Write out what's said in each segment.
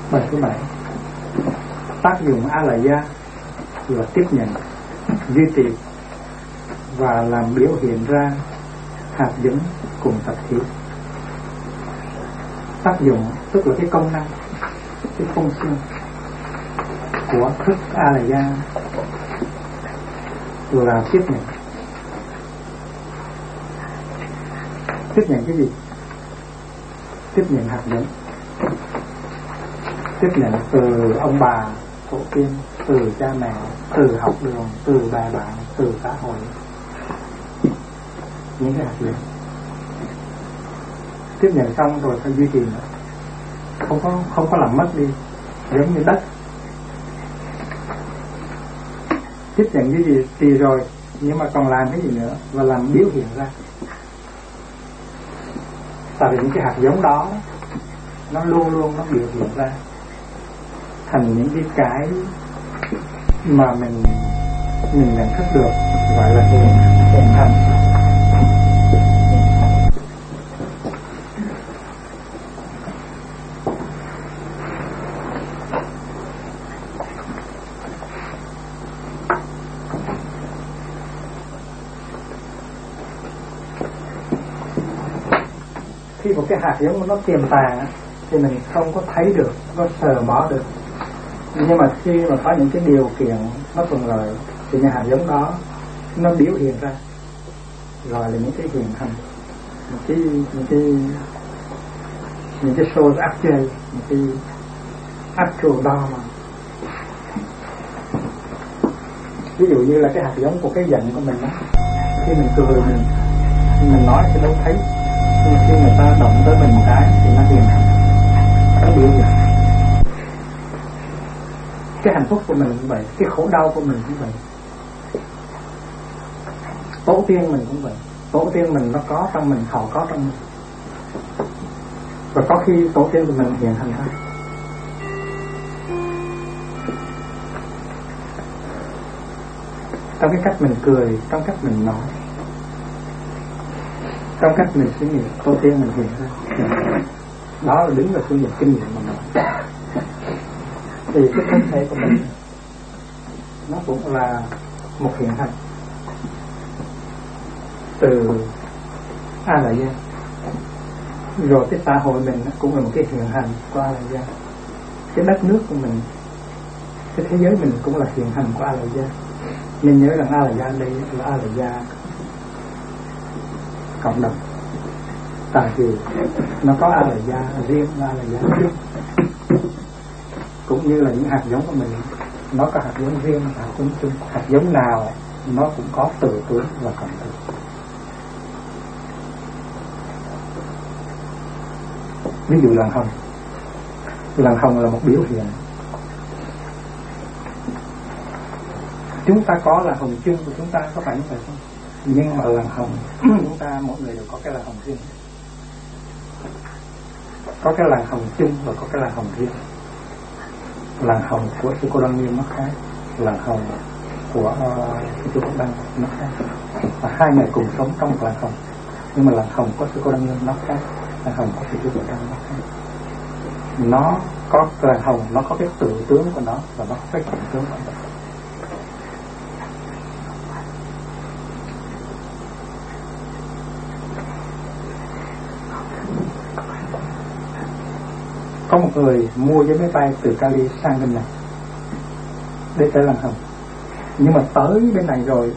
Bài thứ 7. Tác dụng a la gia là tiếp nhận, duy trì và làm biểu hiện ra hạt giống cùng tập khí. Tác dụng tức là cái công năng, cái function của thức a la gia là tiếp nhận. Tiếp nhận cái gì? Tiếp nhận hạt giống, tiếp nhận từ ông bà tổ tiên, từ cha mẹ, từ học đường, từ bè bạn, từ xã hội, những cái hạt giống. Tiếp nhận xong rồi phải duy trì nữa, không có làm mất đi, giống như đất. Tiếp nhận cái gì thì rồi, nhưng mà còn làm cái gì nữa, và làm biểu hiện ra. Tại vì những cái hạt giống đó nó luôn luôn nó biểu hiện ra thành những cái mà mình nhận thức được, gọi là hiện hành. Khi một cái hạt giống nó tiềm tàng thì mình không có thấy được, có sờ mó được. Nhưng mà khi mà có những cái điều kiện nó thuận lợi thì những hạt giống đó nó biểu hiện ra, gọi là những cái hiện hành, những cái shows actual, những cái actual dharma. Ví dụ như là cái hạt giống của cái giận của mình đó, khi mình cười mình nói thì đâu thấy, nhưng mà khi người ta động tới mình một cái thì nó hiện hành, nó biểu hiện. Cái hạnh phúc của mình cũng vậy, cái khổ đau của mình cũng vậy. Tổ tiên mình cũng vậy, tổ tiên mình nó có trong mình, họ có trong mình. Và có khi tổ tiên của mình hiện thành ra. Trong cái cách mình cười, trong cách mình nói, trong cách mình suy nghĩ, tổ tiên mình hiện ra. Đó là đứng vào phương diện kinh nghiệm mà nói. Thì cái thân thể của mình nó cũng là một hiện hành từ a la gia. Rồi cái xã hội mình nó cũng là một cái hiện hành của a la gia. Cái đất nước của mình, cái thế giới mình cũng là hiện hành của a la gia. Nên nhớ rằng a la gia đây là a la gia cộng đồng. Tại vì nó có a la gia riêng, a la gia riêng. Cũng như là những hạt giống của mình, nó có hạt giống riêng và hạt giống chung. Hạt giống nào nó cũng có tự tướng và cộng tướng. Ví dụ làn hồng. Làn hồng là một biểu hiện. Chúng ta có làn hồng chung của chúng ta, có phải như vậy không? Nhưng mà làn hồng chúng ta mỗi người đều có cái làn hồng riêng. Có cái làn hồng chung và có cái làn hồng riêng. Làn hồng của sư cô Đăng Nghiêm nó khác, làn hồng của sư cô Đăng nó khác, và hai người cùng sống trong một làn hồng. Nhưng mà làn hồng của sư cô Đăng Nghiêm nó khác, làn hồng của sư cô Đăng nó khác. Nó có làn hồng, nó có cái tự tướng của nó và nó có cái cộng tướng của nó. Có một người mua vé máy bay từ Cali sang bên này để tới làng hồng, nhưng mà tới bên này rồi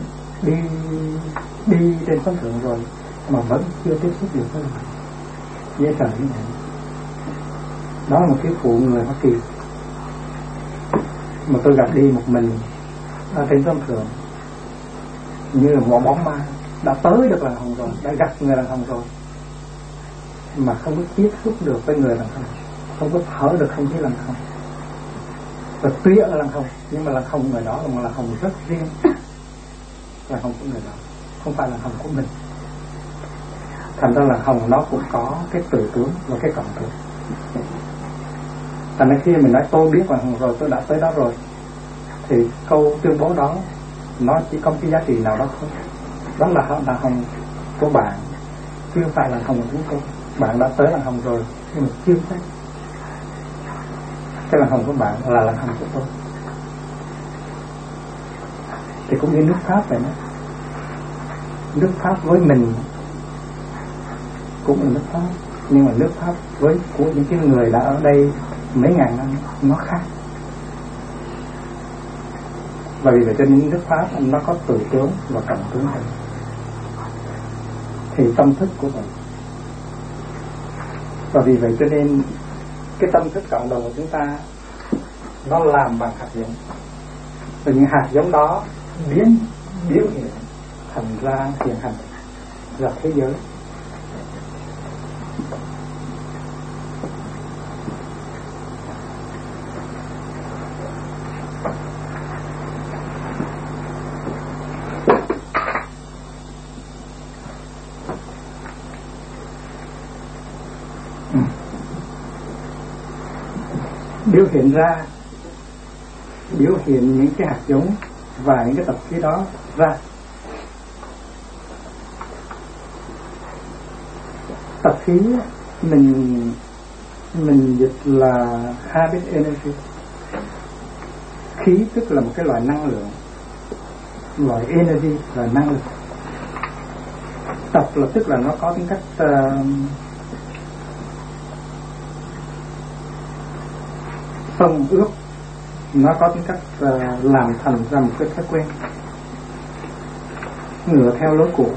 đi trên sân thượng rồi mà vẫn chưa tiếp xúc được với làng hồng. Dễ sợ như vậy. Đó là một cái phụ người Hoa Kỳ mà tôi gặp đi một mình ở trên sân thượng, như là một bóng ma, đã tới được làng hồng rồi, đã gặp người làng hồng rồi mà không có tiếp xúc được với người làng hồng, không có thở được không khí làng hồng. Và tuy ở làng hồng nhưng mà làng hồng người đó là một làng hồng rất riêng, làng hồng của người đó, không phải làng hồng của mình. Thành ra làng hồng nó cũng có cái tự tướng và cái cộng tướng. Thành ra khi mình nói tôi biết làng hồng rồi, tôi đã tới đó rồi, thì câu tuyên bố đó nó chỉ có cái giá trị nào đó thôi. Đó là làng hồng của bạn, chứ không phải làng hồng của chúng tôi. Bạn đã tới làng hồng rồi nhưng mà chưa thấy. cái làn hồng của bạn là làn hồng của tôi. Thì cũng như nước Pháp vậy đó. Nước Pháp với mình cũng là nước Pháp, nhưng mà nước Pháp với của những cái người đã ở đây mấy ngàn năm nó khác. Và vì vậy cho nên nước Pháp nó có từ tướng và cận tướng này. Thì tâm thức của mình. Và vì vậy cho nên cái tâm thức cộng đồng của chúng ta nó làm bằng hạt giống. Và những hạt giống đó biểu hiện thành ra hiện hành ra thế giới. Biểu hiện những cái hạt giống và những cái tập khí đó ra. Tập khí mình dịch là habit energy. Khí tức là một cái loại năng lượng, loại energy là năng lượng. Tập là tức là nó có tính cách xông ướp, nó có tính cách làm thành ra một cái thói quen, ngựa theo lối cũ.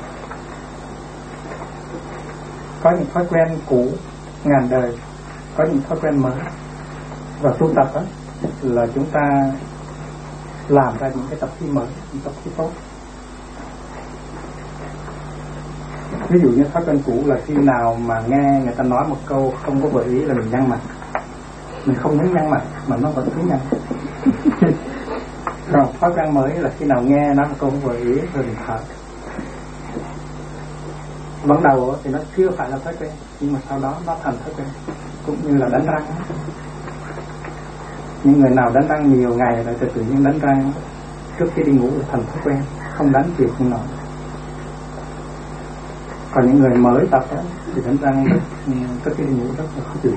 Có những thói quen cũ ngàn đời, có những thói quen mới. Và tu tập đó là chúng ta làm ra những cái tập khí mới, những tập khí tốt. Ví dụ như thói quen cũ là khi nào mà nghe người ta nói một câu không có vừa ý là mình nhăn mặt. Mình không muốn nhăn mặt mà nó vẫn cứ nhăn. Rồi thói quen mới là khi nào nghe nó một câu không vừa ý rồi mình thở. Ban đầu thì nó chưa phải là thói quen, nhưng mà sau đó nó thành thói quen. Cũng như là đánh răng. Những người nào đánh răng nhiều ngày rồi tự nhiên đánh răng trước khi đi ngủ là thành thói quen, không đánh chịu không nổi. Còn những người mới tập đó, thì đánh răng trước khi đi ngủ rất là khó chịu.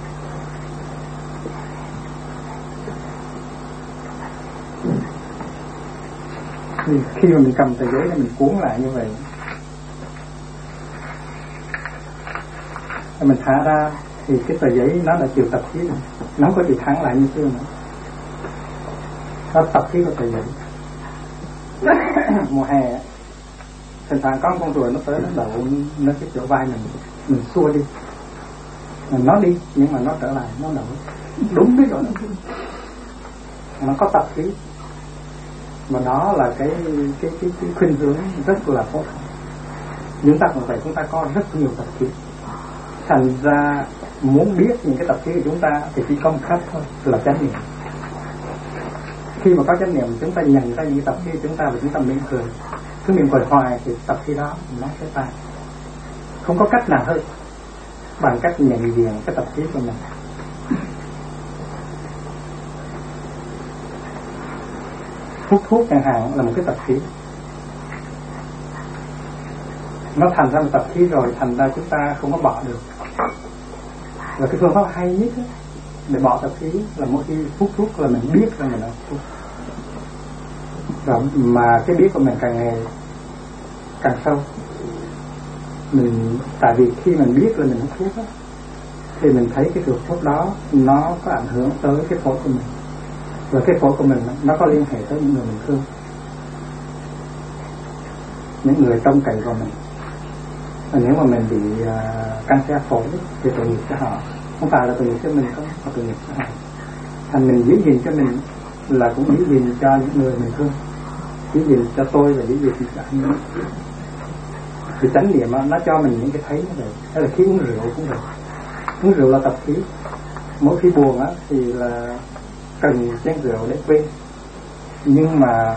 Thì khi mà mình cầm tờ giấy là mình cuốn lại như vậy, mình thả ra thì cái tờ giấy nó đã chịu tập khí rồi, nó không có chịu thắng lại như xưa nữa. Nó tập khí của tờ giấy. Mùa hè thỉnh thoảng có con ruồi nó tới nó đậu nó cái chỗ vai mình xua đi, nó đi nhưng mà nó trở lại, nó đậu đúng cái chỗ nó có tập khí. Mà đó là cái khuynh hướng rất là tốt. Chúng ta cũng vậy, chúng ta có rất nhiều tập khí. Thành ra muốn biết những cái tập khí của chúng ta thì chỉ có một cách thôi là chánh niệm. Khi mà có chánh niệm chúng ta nhận ra những tập khí của chúng ta và chúng ta mỉm cười. Cứ mỉm cười hoài thì tập khí đó nó sẽ tan. Không có cách nào hơn bằng cách nhận diện cái tập khí của mình. Hút thuốc chẳng hạn là một cái tập khí. Nó thành ra một tập khí rồi, thành ra chúng ta không có bỏ được. Và cái phương pháp hay nhất ấy, để bỏ tập khí là mỗi khi hút thuốc là mình biết rằng mình đã hút thuốc. Rồi mà cái biết của mình càng ngày càng sâu. Tại vì khi mình biết là mình hút thuốc đó, thì mình thấy cái thuốc đó nó có ảnh hưởng tới cái phổi của mình. Và cái phổi của mình nó có liên hệ tới những người mình thương, những người trông cậy vào mình. Và nếu mà mình bị cancer phổi thì tội nghiệp cho họ, không phải là tội nghiệp cho mình không, mà tội nghiệp cho họ. Thành mình giữ gìn cho mình là cũng giữ gìn cho những người mình thương, giữ gìn cho tôi và giữ gìn cho anh. Thì chánh niệm nó cho mình những cái thấy như vậy. Hay là khi uống rượu cũng vậy. Uống rượu là tập khí. Mỗi khi buồn á thì là cần chén rượu để quên. Nhưng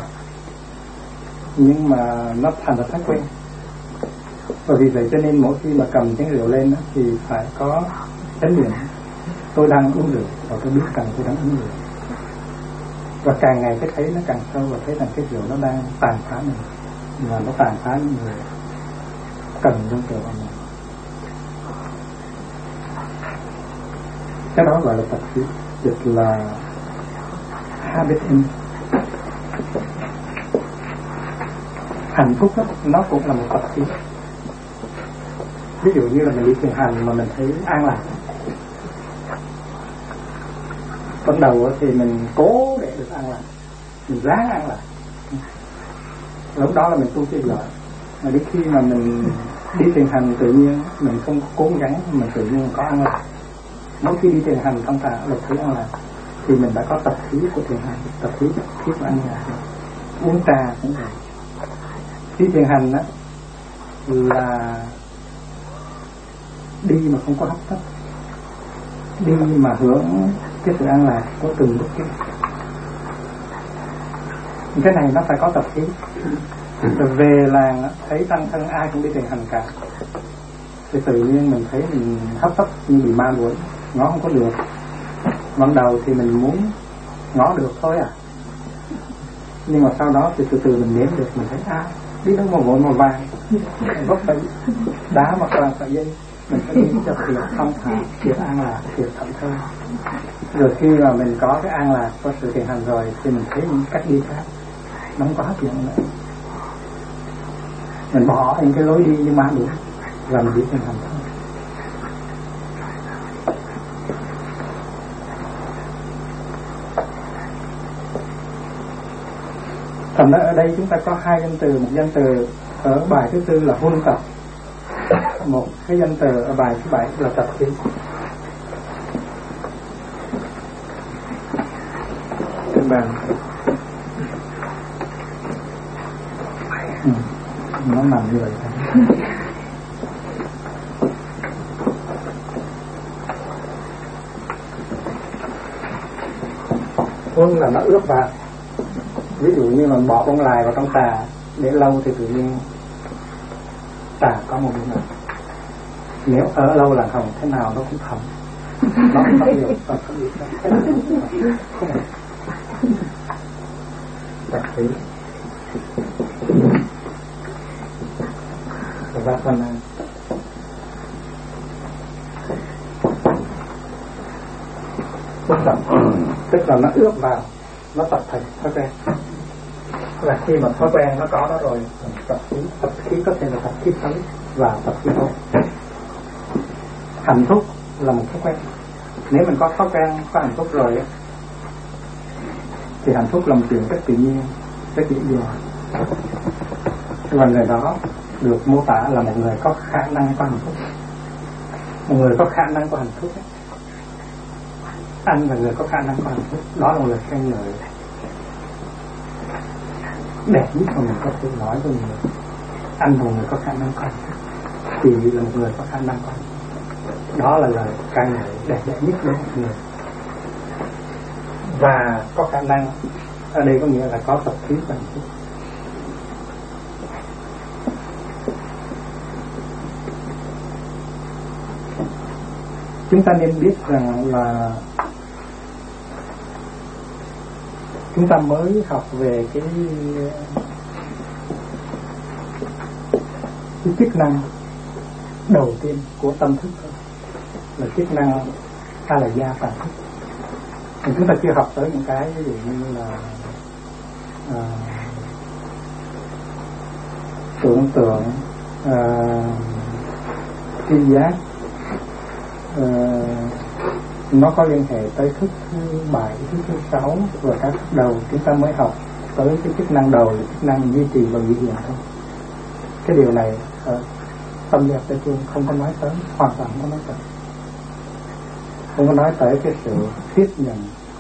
mà nó thành ra thói quen. Và vì vậy cho nên mỗi khi mà cầm chén rượu lên á, thì phải có chánh niệm. Tôi đang uống rượu và tôi biết rằng tôi đang uống rượu. Và càng ngày cái thấy nó càng sâu và thấy rằng cái rượu nó đang tàn phá mình. Và nó tàn phá những người cần trong rượu của mình. Cái đó gọi là tập khí. dịch là habiting. Hạnh phúc đó, nó cũng là một tập khí. Ví dụ như là mình đi thiền hành mà mình thấy an lạc, ban đầu thì mình cố để được an lạc, mình ráng an lạc, lúc đó là mình tu chưa giỏi. Mà đến khi mà mình đi thiền hành tự nhiên mình không cố gắng, mình tự nhiên có an lạc. Mỗi khi đi thiền hành thông thả là thấy an lạc, thì mình đã có tập khí của thiền hành, tập khí của an lạc. Uống trà cũng vậy. Đi thiền hành đó là đi mà không có hấp tấp, đi mà hưởng cái sự an lạc của từng bước đi. Cái này nó phải có tập khí. Rồi về làng thấy tăng thân ai cũng đi thiền hành cả, thì tự nhiên mình thấy mình hấp tấp như bị ma đuổi, ngó không có được. Ban đầu thì mình muốn ngó được thôi à, nhưng mà sau đó thì từ từ mình nếm được, mình thấy đi đâu mà vội mà vàng, vấp phải đá hoặc là phải dây, mình phải đi cho thiệt thông thả, thiệt an lạc, thiệt thảnh thơi. Rồi khi mà mình có cái an lạc, có sự thiền hành rồi thì mình thấy những cách đi khác nó không có hấp dẫn nữa. Mình bỏ những cái lối đi như ma đuổi và mình đi thiền hành thôi. Thành ra ở đây chúng ta có hai danh từ, một danh từ ở bài thứ tư là huân tập, một cái danh từ ở bài thứ 7 là tập khí. Trên bàn nó nằm như vậy thôi. Huân là nó ướp vào. Ví dụ như là bỏ bông lài vào trong trà để lâu thì tự nhiên trà có một điểm nào. Nếu ở lâu là hồng thế nào nó cũng thấm, nó không có nhiều và không bị thế nào không phải đặc khí. Và phần này tức là nó ướp vào, nó tập thành thói quen. Là khi mà thói quen nó có đó rồi, tập khí có thể là tập khí xấu và tập khí tốt. Hạnh phúc là một thói quen. Nếu mình có thói quen có hạnh phúc rồi thì hạnh phúc là một chuyện rất tự nhiên, rất dễ dàng. Và người đó được mô tả là một người có khả năng có hạnh phúc. Một người có khả năng có hạnh phúc ấy. Anh là người có khả năng có hạnh phúc, đó là một lời khen ngợi đẹp nhất mà mình có thể nói với người. Anh là một người có khả năng có hạnh phúc, Chị là một người có khả năng có hạnh phúc, đó là lời ca ngợi đẹp đẽ nhất của một người. Và có khả năng ở đây có nghĩa là có tập khí hạnh phúc. Chúng ta nên biết rằng là chúng ta mới học về cái chức năng đầu tiên của tâm thức thôi, là chức năng a la gia phàm thức. Chúng ta chưa học tới những cái ví dụ như là tưởng tượng, tri giác. Nó có liên hệ tới thức thứ 7, thức thứ 6 và các thức đầu. Chúng ta mới học tới cái chức năng đầu là chức năng duy trì và duy hiện thôi. Cái điều này tâm giác Tây Phương không có nói tới, hoàn toàn không có nói tới. Không có nói tới cái sự tiếp nhận,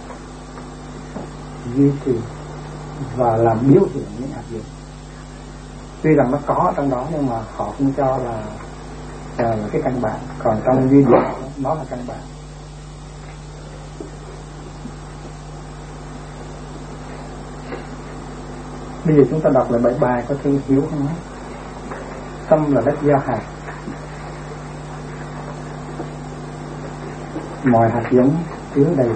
duy trì và làm biểu hiện những hạt dụng. Tuy rằng nó có trong đó nhưng mà họ không cho là cái căn bản. Còn trong duy trì nó là căn bản. Bây giờ chúng ta đọc lại bài bài có Thương Hiếu không? Tâm là đất gieo hạt, mọi hạt giống chứa đầy.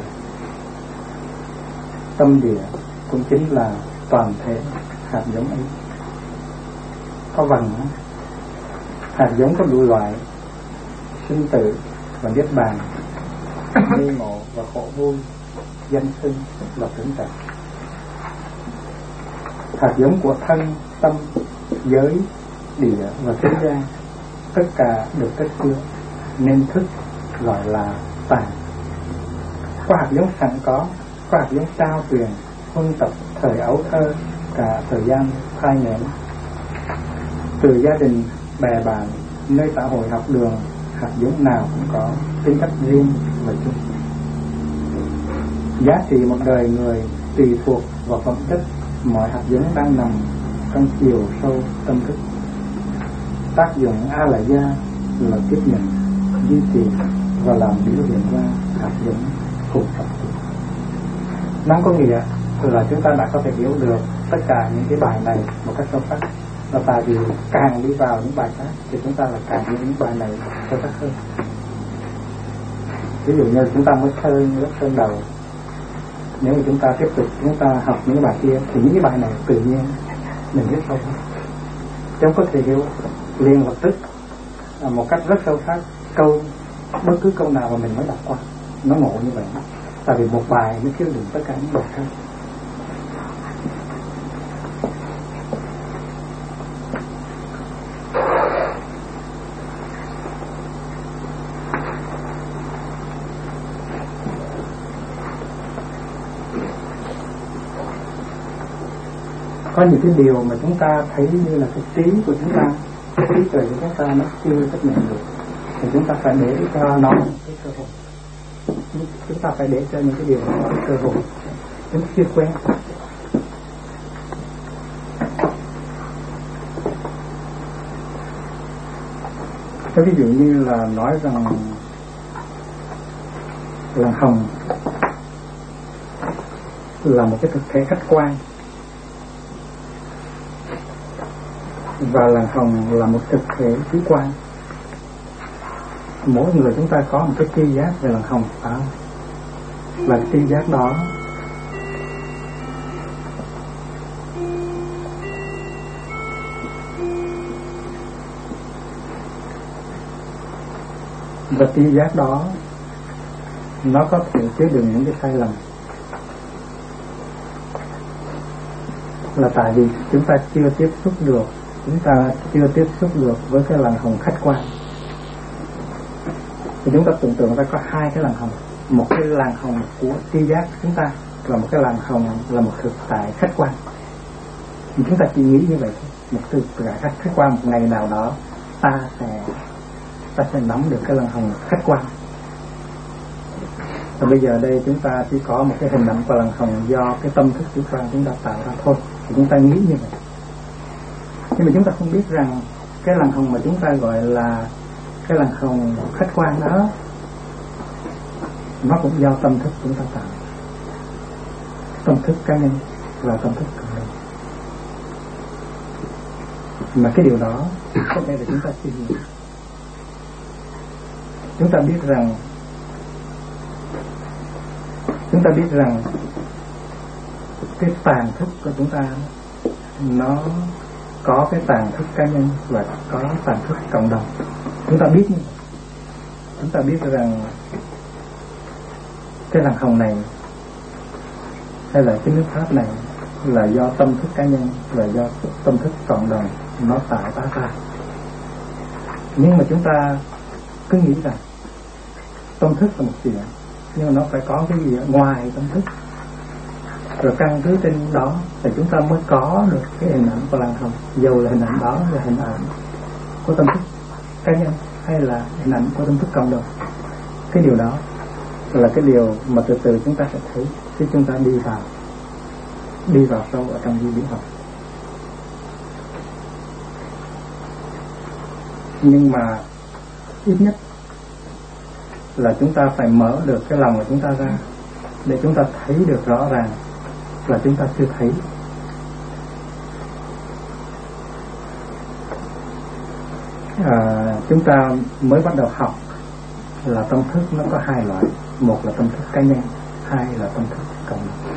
Tâm địa cũng chính là toàn thể hạt giống ấy. Có vần, hạt giống có đủ loại: sinh tử và niết bàn, mê ngộ và khổ vui, danh xưng và tưởng tượng. Hạt giống của thân, tâm, giới, địa và thế gian tất cả được cất chứa nên thức gọi là tàn. Có hạt giống sẵn có hạt giống trao truyền huân tập thời ấu thơ, cả thời gian thai nghén, từ gia đình, bè bạn, nơi xã hội, học đường, hạt giống nào cũng có tính cách riêng và chung. Giá trị một đời người tùy thuộc vào phẩm chất mọi hạt giống đang nằm trong chiều sâu tâm thức. Tác dụng A là gia là tiếp nhận, duy trì và làm biểu hiện ra hạt giống cùng tập. Nó có nghĩa là chúng ta đã có thể hiểu được tất cả những cái bài này một cách sâu sắc. Và tại vì càng đi vào những bài khác thì chúng ta lại càng hiểu những bài này sâu sắc hơn. Ví dụ như chúng ta mới sơn lớp sơn đầu, nếu mà chúng ta tiếp tục chúng ta học những bài kia thì những cái bài này tự nhiên mình biết sâu hơn. Chúng có thể hiểu liền lập tức một cách rất sâu sắc bất cứ câu nào mà mình mới đọc qua, nó ngộ như vậy. Tại vì một bài nó chứa đựng tất cả những bài khác. Có những cái điều mà chúng ta thấy như là cái trí của chúng ta, cái trí tuệ của chúng ta nó chưa chấp nhận được, thì chúng ta phải để cho nó cái cơ hội. Chúng ta phải để cho những cái điều đó có cơ hội. Chúng chưa quen. Cái ví dụ như là nói rằng làn hồng là một cái thực thể khách quan, và làn hồng là một thực thể chủ quan. Mỗi người chúng ta có một cái tri giác về làn hồng, và tri giác đó nó có thể chứa đựng những cái sai lầm, là tại vì chúng ta chưa tiếp xúc được với cái làn hồng khách quan. Thì chúng ta tưởng tượng ra có hai cái làn hồng, một cái làn hồng của tri giác chúng ta và một cái làn hồng là một thực tại khách quan. Thì chúng ta chỉ nghĩ như vậy thôi, một thực tại khách quan, một ngày nào đó ta sẽ nắm được cái làn hồng khách quan. Và bây giờ đây chúng ta chỉ có một cái hình ảnh của làn hồng do cái tâm thức chủ quan chúng ta tạo ra thôi, thì chúng ta nghĩ như vậy. Nhưng mà chúng ta không biết rằng cái làn hồng mà chúng ta gọi là cái làn hồng khách quan đó, nó cũng do tâm thức chúng ta tạo, tâm thức cá nhân và tâm thức cộng đồng. Mà cái điều đó có thể là chúng ta chưa hiểu. Chúng ta biết rằng cái tàn thức của chúng ta nó có cái tàn thức cá nhân và có tàn thức cộng đồng. Chúng ta biết như vậy. Chúng ta biết rằng cái làn hồng này hay là cái nước pháp này là do tâm thức cá nhân và do tâm thức cộng đồng nó tạo ra. Nhưng mà chúng ta cứ nghĩ rằng tâm thức là một chuyện, nhưng mà nó phải có cái gì ngoài tâm thức, rồi căn cứ trên đó thì chúng ta mới có được cái hình ảnh của làn hồng, dù là hình ảnh đó là hình ảnh của tâm thức cá nhân hay là hình ảnh của tâm thức cộng đồng. Cái điều đó là cái điều mà từ từ chúng ta sẽ thấy khi chúng ta đi vào sâu ở trong duy biến học. Nhưng mà ít nhất là chúng ta phải mở được cái lòng của chúng ta ra để chúng ta thấy được rõ ràng là chúng ta chưa thấy. Chúng ta mới bắt đầu học là tâm thức nó có hai loại, một là tâm thức cá nhân, hai là tâm thức cộng đồng.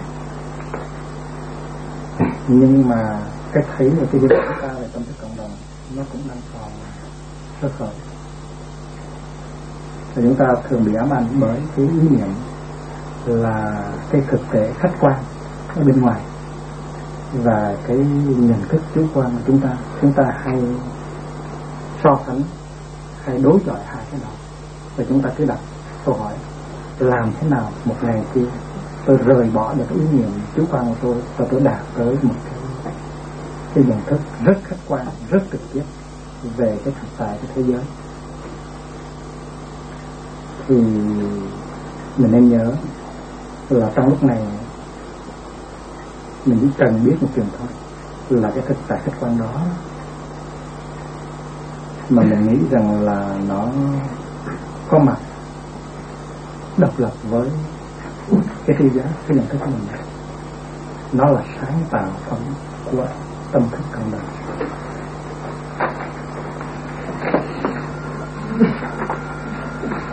Nhưng mà cái thấy và cái hiểu của chúng ta về tâm thức cộng đồng nó cũng đang còn rất khó. Và chúng ta thường bị ám ảnh bởi cái ý niệm là cái thực tế khách quan ở bên ngoài và cái nhận thức chủ quan của chúng ta hay so sánh, hay đối chọi hai cái đó, và chúng ta cứ đặt câu hỏi làm thế nào một ngày kia tôi rời bỏ được cái ý niệm chủ quan của tôi và tôi đạt tới một cái nhận thức rất khách quan, rất trực tiếp về cái thực tại của thế giới. Thì mình nên nhớ là trong lúc này mình chỉ cần biết một chuyện thôi, là cái thực tại khách quan đó mà mình nghĩ rằng là nó có mặt độc lập với cái thế giới, cái nhận thức của mình. Nó là sáng tạo phẩm của tâm thức cộng đồng.